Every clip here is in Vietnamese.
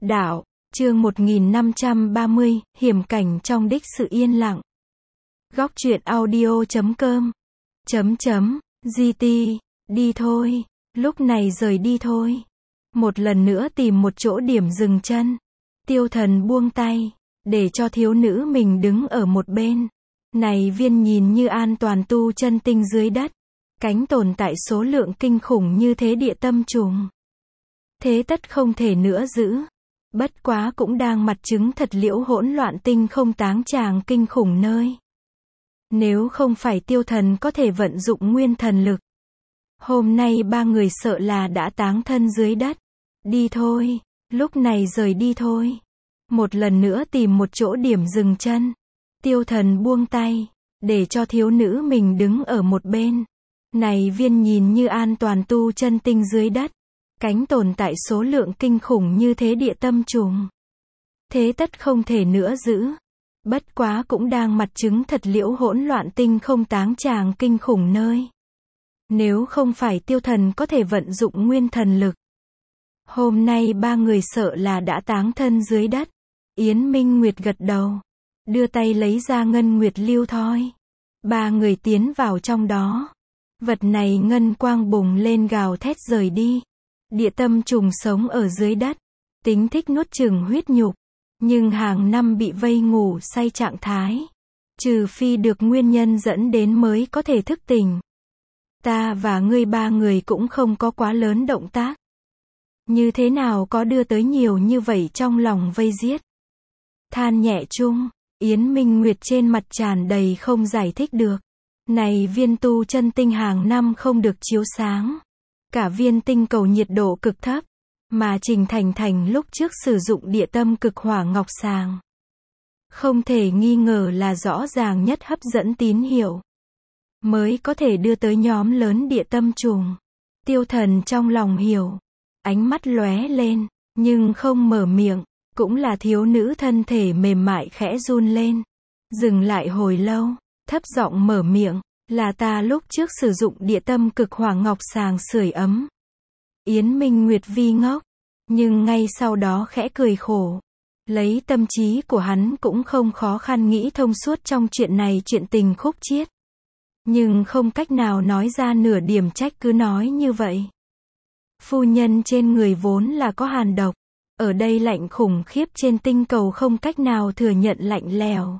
Đạo, chương 1530, hiểm cảnh trong đích sự yên lặng. Góc truyện audio.com GT, đi thôi, lúc này rời đi thôi. Một lần nữa tìm một chỗ điểm dừng chân. Tiêu Thần buông tay, để cho thiếu nữ mình đứng ở một bên. Này viên nhìn như an toàn tu chân tinh dưới đất. Cánh tồn tại số lượng kinh khủng như thế địa tâm trùng. Thế tất không thể nữa giữ. Bất quá cũng đang mặt chứng thật liễu hỗn loạn tinh không táng tràng kinh khủng nơi. Nếu không phải Tiêu Thần có thể vận dụng nguyên thần lực. Hôm nay ba người sợ là đã táng thân dưới đất. Đi thôi, lúc này rời đi thôi. Một lần nữa tìm một chỗ điểm dừng chân. Tiêu Thần buông tay, để cho thiếu nữ mình đứng ở một bên. Này viên nhìn như an toàn tu chân tinh dưới đất. Cánh tồn tại số lượng kinh khủng như thế địa tâm trùng. Thế tất không thể nữa giữ. Bất quá cũng đang mặt chứng thật liễu hỗn loạn tinh không táng tràng kinh khủng nơi. Nếu không phải Tiêu Thần có thể vận dụng nguyên thần lực. Hôm nay ba người sợ là đã táng thân dưới đất. Yến Minh Nguyệt gật đầu. Đưa tay lấy ra ngân nguyệt lưu thoi. Ba người tiến vào trong đó. Vật này ngân quang bùng lên gào thét rời đi. Địa tâm trùng sống ở dưới đất. Tính thích nuốt chửng huyết nhục. Nhưng hàng năm bị vây ngủ say trạng thái. Trừ phi được nguyên nhân dẫn đến mới có thể thức tỉnh. Ta và ngươi ba người cũng không có quá lớn động tác. Như thế nào có đưa tới nhiều như vậy trong lòng vây giết. Than nhẹ chung, Yến Minh Nguyệt trên mặt tràn đầy không giải thích được. Này viên tu chân tinh hàng năm không được chiếu sáng. Cả viên tinh cầu nhiệt độ cực thấp. Mà Trình Thành Thành lúc trước sử dụng địa tâm cực hỏa ngọc sàng. Không thể nghi ngờ là rõ ràng nhất hấp dẫn tín hiệu. Mới có thể đưa tới nhóm lớn địa tâm trùng. Tiêu Thần trong lòng hiểu. Ánh mắt lóe lên, nhưng không mở miệng. Cũng là thiếu nữ thân thể mềm mại khẽ run lên. Dừng lại hồi lâu, thấp giọng mở miệng. Là ta lúc trước sử dụng địa tâm cực hỏa ngọc sàng sưởi ấm. Yến Minh Nguyệt vi ngốc. Nhưng ngay sau đó khẽ cười khổ. Lấy tâm trí của hắn cũng không khó khăn nghĩ thông suốt trong chuyện này chuyện tình khúc chiết. Nhưng không cách nào nói ra nửa điểm trách cứ nói như vậy. Phu nhân trên người vốn là có hàn độc. Ở đây lạnh khủng khiếp trên tinh cầu không cách nào thừa nhận lạnh lèo.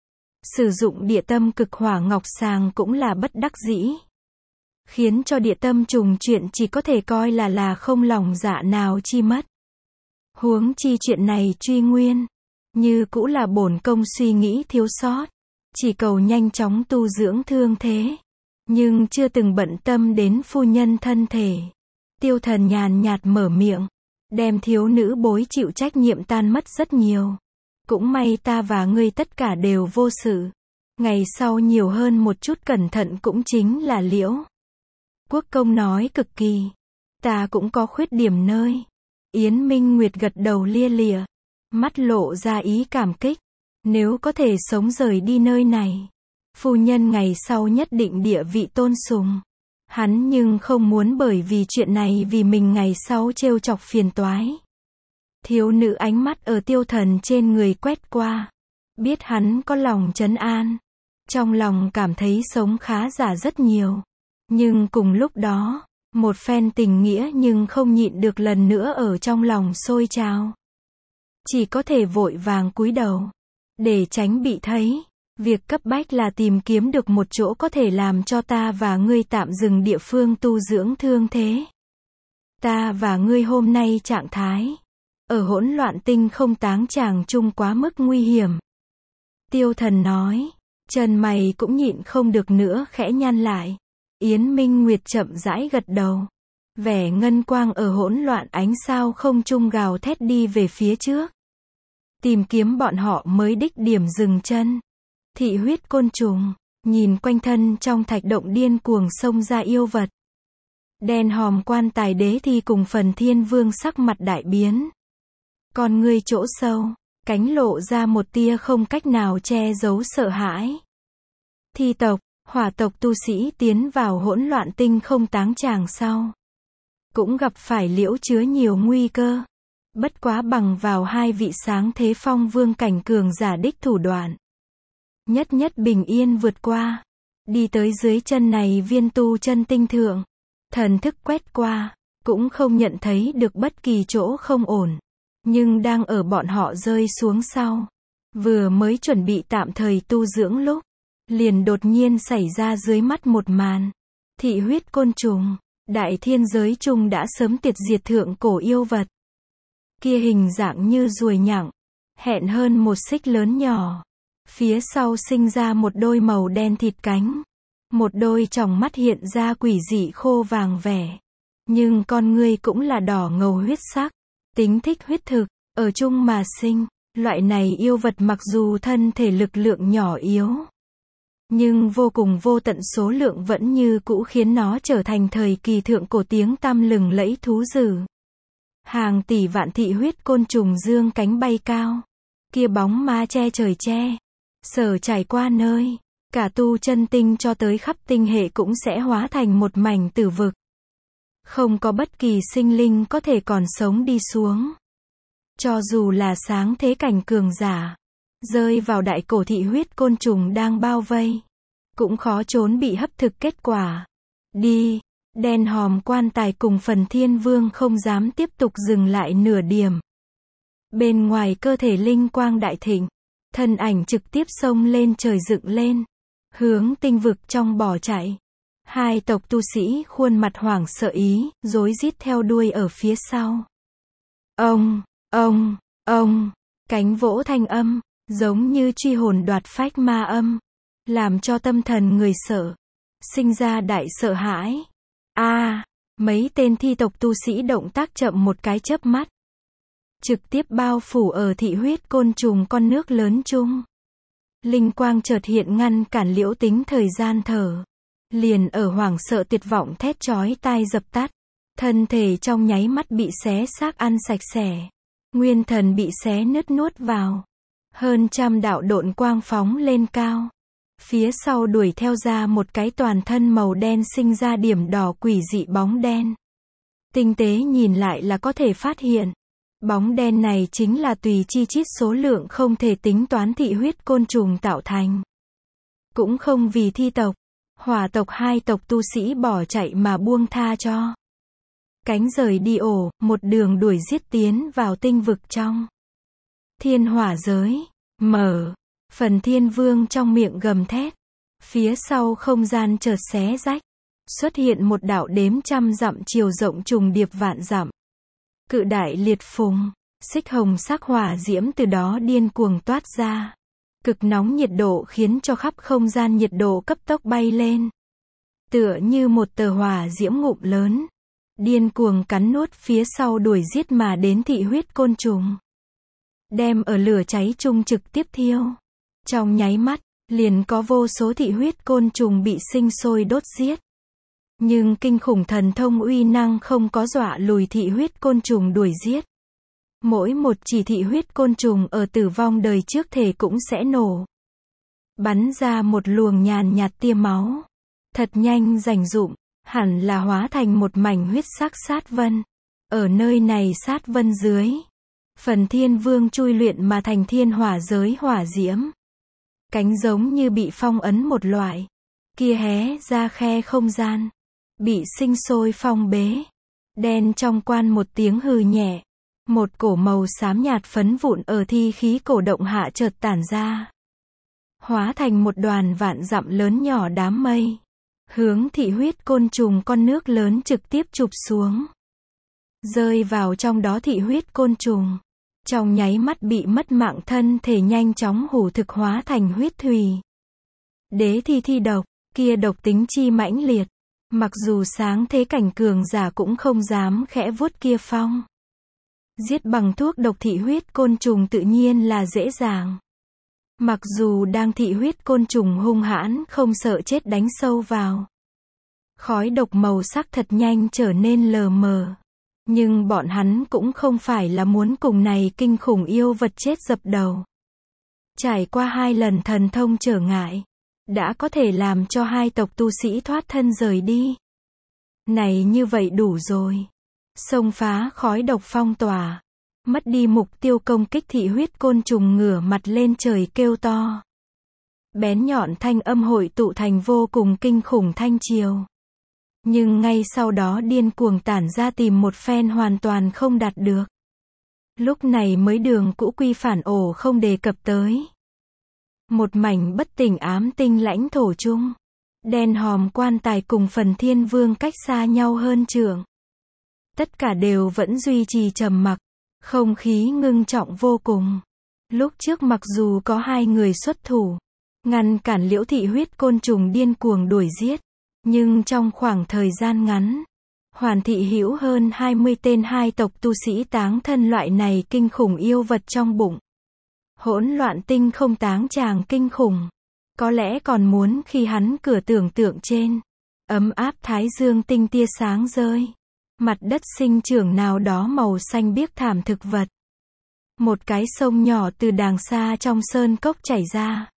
Sử dụng địa tâm cực hỏa ngọc sàng cũng là bất đắc dĩ. Khiến cho địa tâm trùng chuyện chỉ có thể coi là không lòng dạ nào chi mất. Huống chi chuyện này truy nguyên. Như cũ là bổn công suy nghĩ thiếu sót. Chỉ cầu nhanh chóng tu dưỡng thương thế. Nhưng chưa từng bận tâm đến phu nhân thân thể. Tiêu Thần nhàn nhạt mở miệng. Đem thiếu nữ bối chịu trách nhiệm tan mất rất nhiều. Cũng may ta và ngươi tất cả đều vô sự. Ngày sau nhiều hơn một chút cẩn thận cũng chính là liễu. Quốc công nói cực kỳ. Ta cũng có khuyết điểm nơi. Yến Minh Nguyệt gật đầu lia lịa. Mắt lộ ra ý cảm kích. Nếu có thể sống rời đi nơi này. Phu nhân ngày sau nhất định địa vị tôn sùng. Hắn nhưng không muốn bởi vì chuyện này vì mình ngày sau trêu chọc phiền toái. Thiếu nữ ánh mắt ở Tiêu Thần trên người quét qua. Biết hắn có lòng trấn an. Trong lòng cảm thấy sống khá giả rất nhiều. Nhưng cùng lúc đó, một phen tình nghĩa nhưng không nhịn được lần nữa ở trong lòng sôi trào. Chỉ có thể vội vàng cúi đầu. Để tránh bị thấy. Việc cấp bách là tìm kiếm được một chỗ có thể làm cho ta và ngươi tạm dừng địa phương tu dưỡng thương thế. Ta và ngươi hôm nay trạng thái. Ở hỗn loạn tinh không táng tràng chung quá mức nguy hiểm. Tiêu Thần nói. Chân mày cũng nhịn không được nữa khẽ nhăn lại. Yến Minh Nguyệt chậm rãi gật đầu. Vẻ ngân quang ở hỗn loạn ánh sao không trung gào thét đi về phía trước. Tìm kiếm bọn họ mới đích điểm dừng chân. Thị huyết côn trùng, nhìn quanh thân trong thạch động điên cuồng xông ra yêu vật. Đen hòm quan tài đế thì cùng phần thiên vương sắc mặt đại biến. Con ngươi chỗ sâu, cánh lộ ra một tia không cách nào che giấu sợ hãi. Thi tộc, hỏa tộc tu sĩ tiến vào hỗn loạn tinh không táng tràng sau. Cũng gặp phải liễu chứa nhiều nguy cơ. Bất quá bằng vào hai vị sáng thế phong vương cảnh cường giả đích thủ đoạn. Nhất nhất bình yên vượt qua. Đi tới dưới chân này viên tu chân tinh thượng. Thần thức quét qua, cũng không nhận thấy được bất kỳ chỗ không ổn. Nhưng đang ở bọn họ rơi xuống sau. Vừa mới chuẩn bị tạm thời tu dưỡng lúc. Liền đột nhiên xảy ra dưới mắt một màn. Thị huyết côn trùng. Đại thiên giới trung đã sớm tiệt diệt thượng cổ yêu vật. Kia hình dạng như ruồi nhặng. Hẹn hơn một xích lớn nhỏ. Phía sau sinh ra một đôi màu đen thịt cánh. Một đôi tròng mắt hiện ra quỷ dị khô vàng vẻ. Nhưng con ngươi cũng là đỏ ngầu huyết sắc. Tính thích huyết thực, ở chung mà sinh. Loại này yêu vật mặc dù thân thể lực lượng nhỏ yếu. Nhưng vô cùng vô tận số lượng vẫn như cũ khiến nó trở thành thời kỳ thượng cổ tiếng tăm lừng lẫy thú dữ. Hàng tỷ vạn thị huyết côn trùng dương cánh bay cao. Kia bóng ma che trời che. Sở trải qua nơi. Cả tu chân tinh cho tới khắp tinh hệ cũng sẽ hóa thành một mảnh tử vực. Không có bất kỳ sinh linh có thể còn sống đi xuống. Cho dù là sáng thế cảnh cường giả. Rơi vào đại cổ thị huyết côn trùng đang bao vây. Cũng khó trốn bị hấp thực kết quả. Đi. Đen hòm quan tài cùng Phần Thiên Vương không dám tiếp tục dừng lại nửa điểm. Bên ngoài cơ thể linh quang đại thịnh. Thân ảnh trực tiếp xông lên trời dựng lên. Hướng tinh vực trong bỏ chạy. Hai tộc tu sĩ khuôn mặt hoảng sợ ý, rối rít theo đuôi ở phía sau. Ông, cánh vỗ thanh âm, giống như truy hồn đoạt phách ma âm. Làm cho tâm thần người sợ. Sinh ra đại sợ hãi. Mấy tên thi tộc tu sĩ động tác chậm một cái chớp mắt. Trực tiếp bao phủ ở thị huyết côn trùng con nước lớn chung. Linh quang chợt hiện ngăn cản Liễu Tính thời gian thở. Liền ở hoảng sợ tuyệt vọng thét chói tai dập tắt. Thân thể trong nháy mắt bị xé xác ăn sạch sẽ. Nguyên thần bị xé nứt nuốt vào. Hơn trăm đạo độn quang phóng lên cao. Phía sau đuổi theo ra một cái toàn thân màu đen sinh ra điểm đỏ quỷ dị bóng đen. Tinh tế nhìn lại là có thể phát hiện. Bóng đen này chính là tùy chi chít số lượng không thể tính toán thị huyết côn trùng tạo thành. Cũng không vì thi tộc, hỏa tộc hai tộc tu sĩ bỏ chạy mà buông tha cho. Cánh rời đi ổ, một đường đuổi giết tiến vào tinh vực trong. Thiên hỏa giới, mở. Phần Thiên Vương trong miệng gầm thét. Phía sau không gian chợt xé rách. Xuất hiện một đạo đếm trăm dặm chiều rộng trùng điệp vạn dặm. Cự đại liệt phùng. Xích hồng sắc hỏa diễm từ đó điên cuồng toát ra. Cực nóng nhiệt độ khiến cho khắp không gian nhiệt độ cấp tốc bay lên. Tựa như một tờ hỏa diễm ngụm lớn. Điên cuồng cắn nuốt phía sau đuổi giết mà đến thị huyết côn trùng. Đem ở lửa cháy chung trực tiếp thiêu. Trong nháy mắt, liền có vô số thị huyết côn trùng bị sinh sôi đốt giết. Nhưng kinh khủng thần thông uy năng không có dọa lùi thị huyết côn trùng đuổi giết. Mỗi một chỉ thị huyết côn trùng ở tử vong đời trước thể cũng sẽ nổ. Bắn ra một luồng nhàn nhạt tia máu. Thật nhanh rành rụm, hẳn là hóa thành một mảnh huyết sắc sát vân. Ở nơi này sát vân dưới. Phần Thiên Vương chui luyện mà thành thiên hỏa giới hỏa diễm. Cánh giống như bị phong ấn một loại. Kia hé ra khe không gian. Bị sinh sôi phong bế. Đen trong quan một tiếng hừ nhẹ. Một cổ màu xám nhạt phấn vụn ở thi khí cổ động hạ chợt tản ra. Hóa thành một đoàn vạn dặm lớn nhỏ đám mây. Hướng thị huyết côn trùng con nước lớn trực tiếp chụp xuống. Rơi vào trong đó thị huyết côn trùng. Trong nháy mắt bị mất mạng thân thể nhanh chóng hủ thực hóa thành huyết thủy. Đế thi độc, kia độc tính chi mãnh liệt. Mặc dù sáng thế cảnh cường giả cũng không dám khẽ vuốt kia phong. Giết bằng thuốc độc thị huyết côn trùng tự nhiên là dễ dàng. Mặc dù đang thị huyết côn trùng hung hãn không sợ chết đánh sâu vào. Khói độc màu sắc thật nhanh trở nên lờ mờ. Nhưng bọn hắn cũng không phải là muốn cùng này kinh khủng yêu vật chết dập đầu. Trải qua 2 lần thần thông trở ngại. Đã có thể làm cho hai tộc tu sĩ thoát thân rời đi. Này như vậy đủ rồi. Xông phá khói độc phong tỏa. Mất đi mục tiêu công kích, thị huyết côn trùng ngửa mặt lên trời kêu to. Bén nhọn thanh âm hội tụ thành vô cùng kinh khủng thanh triều. Nhưng ngay sau đó điên cuồng tản ra tìm một phen hoàn toàn không đạt được. Lúc này mới đường cũ quy phản ổ không đề cập tới. Một mảnh bất tỉnh ám tinh lãnh thổ chung. Đen hòm quan tài cùng phần thiên vương cách xa nhau hơn trượng. Tất cả đều vẫn duy trì trầm mặc. Không khí ngưng trọng vô cùng. Lúc trước mặc dù có hai người xuất thủ, ngăn cản Liễu thị huyết côn trùng điên cuồng đuổi giết. Nhưng trong khoảng thời gian ngắn, Hoàn thị hữu hơn 20 tên hai tộc tu sĩ táng thân loại này kinh khủng yêu vật trong bụng. Hỗn loạn tinh không táng chàng kinh khủng. Có lẽ còn muốn khi hắn cửa tưởng tượng trên. Ấm áp thái dương tinh tia sáng rơi. Mặt đất sinh trưởng nào đó màu xanh biếc thảm thực vật. Một cái sông nhỏ từ đàng xa trong sơn cốc chảy ra.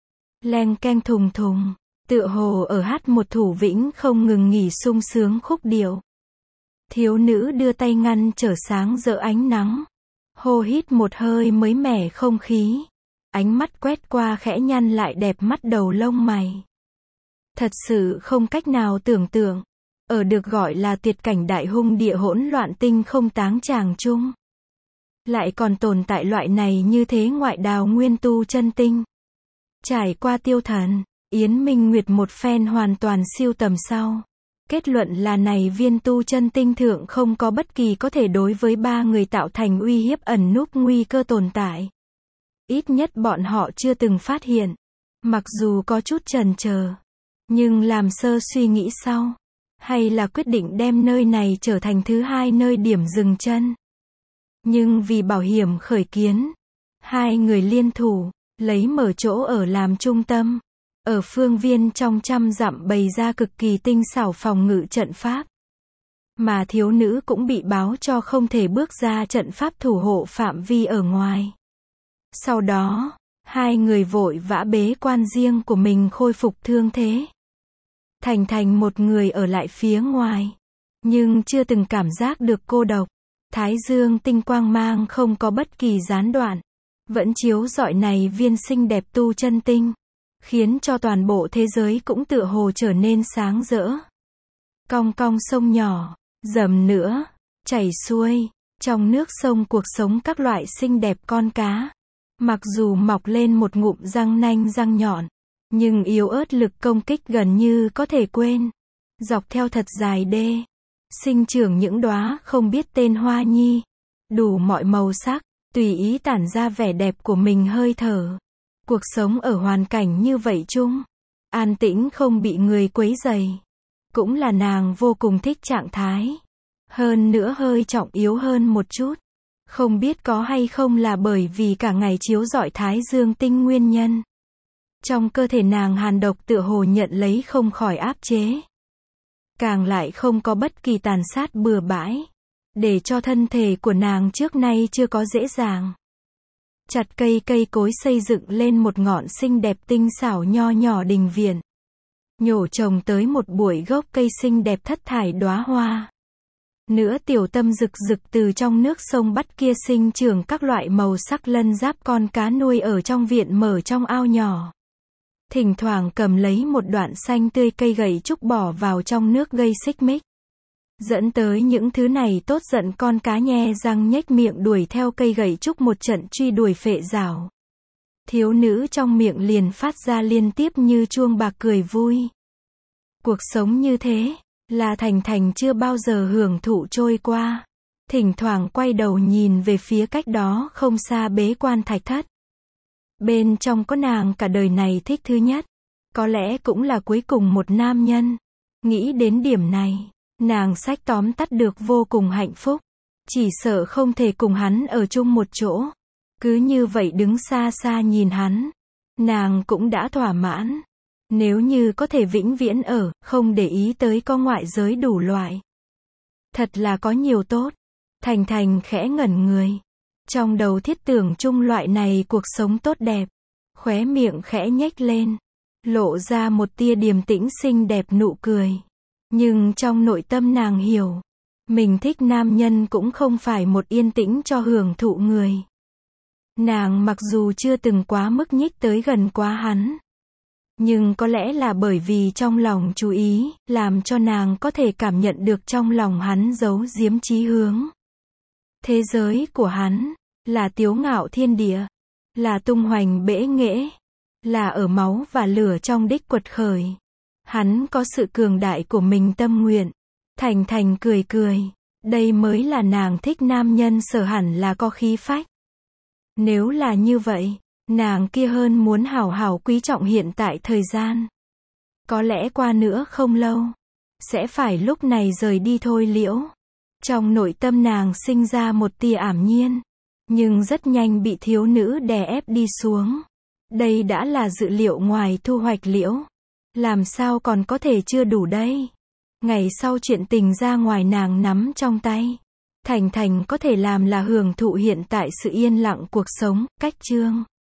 Leng keng thùng thùng. Tựa hồ ở hát một thủ vĩnh không ngừng nghỉ sung sướng khúc điệu. Thiếu nữ đưa tay ngăn trở sáng rỡ ánh nắng. Hô hít một hơi mới mẻ không khí. Ánh mắt quét qua khẽ nhăn lại đẹp mắt đầu lông mày. Thật sự không cách nào tưởng tượng. Ở được gọi là tuyệt cảnh đại hung địa hỗn loạn tinh không táng chàng chung. Lại còn tồn tại loại này như thế ngoại đào nguyên tu chân tinh. Trải qua tiêu thần, Yến Minh Nguyệt một phen hoàn toàn siêu tầm sau. Kết luận là này viên tu chân tinh thượng không có bất kỳ có thể đối với ba người tạo thành uy hiếp ẩn núp nguy cơ tồn tại. Ít nhất bọn họ chưa từng phát hiện. Mặc dù có chút chần chờ, nhưng làm sơ suy nghĩ sau, hay là quyết định đem nơi này trở thành thứ hai nơi điểm dừng chân. Nhưng vì bảo hiểm khởi kiến, hai người liên thủ, lấy mở chỗ ở làm trung tâm. Ở phương viên trong 100 dặm bày ra cực kỳ tinh xảo phòng ngự trận pháp. Mà thiếu nữ cũng bị báo cho không thể bước ra trận pháp thủ hộ phạm vi ở ngoài. Sau đó, hai người vội vã bế quan riêng của mình khôi phục thương thế. Thành một người ở lại phía ngoài. Nhưng chưa từng cảm giác được cô độc. Thái dương tinh quang mang không có bất kỳ gián đoạn. Vẫn chiếu rọi này viên xinh đẹp tu chân tinh. Khiến cho toàn bộ thế giới cũng tựa hồ trở nên sáng rỡ. Cong cong sông nhỏ, dầm nữa, chảy xuôi, trong nước sông cuộc sống các loại xinh đẹp con cá. Mặc dù mọc lên một ngụm răng nanh răng nhọn, nhưng yếu ớt lực công kích gần như có thể quên. Dọc theo thật dài đê, sinh trưởng những đóa không biết tên hoa nhi, đủ mọi màu sắc, tùy ý tản ra vẻ đẹp của mình hơi thở. Cuộc sống ở hoàn cảnh như vậy chung, an tĩnh không bị người quấy rầy, cũng là nàng vô cùng thích trạng thái. Hơn nữa hơi trọng yếu hơn một chút. Không biết có hay không là bởi vì cả ngày chiếu rọi thái dương tinh nguyên nhân. Trong cơ thể nàng hàn độc tựa hồ nhận lấy không khỏi áp chế. Càng lại không có bất kỳ tàn sát bừa bãi. Để cho thân thể của nàng trước nay chưa có dễ dàng. Chặt cây cối xây dựng lên một ngọn xinh đẹp tinh xảo nho nhỏ đình viện. Nhổ trồng tới một bụi gốc cây xinh đẹp thất thải đóa hoa. Nữa tiểu tâm rực rực từ trong nước sông bắt kia sinh trưởng các loại màu sắc lân giáp con cá nuôi ở trong viện mở trong ao nhỏ. Thỉnh thoảng cầm lấy một đoạn xanh tươi cây gậy trúc bỏ vào trong nước gây xích mích. Dẫn tới những thứ này tốt giận con cá nhe răng nhếch miệng đuổi theo cây gậy trúc một trận truy đuổi phệ rảo. Thiếu nữ trong miệng liền phát ra liên tiếp như chuông bạc cười vui. Cuộc sống như thế, là Thành chưa bao giờ hưởng thụ trôi qua. Thỉnh thoảng quay đầu nhìn về phía cách đó không xa bế quan thạch thất. Bên trong có nàng cả đời này thích thứ nhất. Có lẽ cũng là cuối cùng một nam nhân. Nghĩ đến điểm này, nàng sách tóm tắt được vô cùng hạnh phúc. Chỉ sợ không thể cùng hắn ở chung một chỗ. Cứ như vậy đứng xa xa nhìn hắn. Nàng cũng đã thỏa mãn. Nếu như có thể vĩnh viễn ở, không để ý tới có ngoại giới đủ loại. Thật là có nhiều tốt. Thành khẽ ngẩn người. Trong đầu thiết tưởng chung loại này cuộc sống tốt đẹp. Khóe miệng khẽ nhếch lên. Lộ ra một tia điềm tĩnh xinh đẹp nụ cười. Nhưng trong nội tâm nàng hiểu. Mình thích nam nhân cũng không phải một yên tĩnh cho hưởng thụ người. Nàng mặc dù chưa từng quá mức nhích tới gần quá hắn. Nhưng có lẽ là bởi vì trong lòng chú ý, làm cho nàng có thể cảm nhận được trong lòng hắn giấu giếm chí hướng. Thế giới của hắn, là tiếu ngạo thiên địa, là tung hoành bể nghệ, là ở máu và lửa trong đích quật khởi. Hắn có sự cường đại của mình tâm nguyện. Thành Thành cười cười. Đây mới là nàng thích nam nhân sở hẳn là có khí phách. Nếu là như vậy, nàng kia hơn muốn hảo hảo quý trọng hiện tại thời gian. Có lẽ qua nữa không lâu, sẽ phải lúc này rời đi thôi Liễu. Trong nội tâm nàng sinh ra một tia ảm nhiên, nhưng rất nhanh bị thiếu nữ đè ép đi xuống. Đây đã là dự liệu ngoài thu hoạch Liễu. Làm sao còn có thể chưa đủ đây? Ngày sau chuyện tình ra ngoài nàng nắm trong tay. Thành Thành có thể làm là hưởng thụ hiện tại sự yên lặng cuộc sống, cách chương.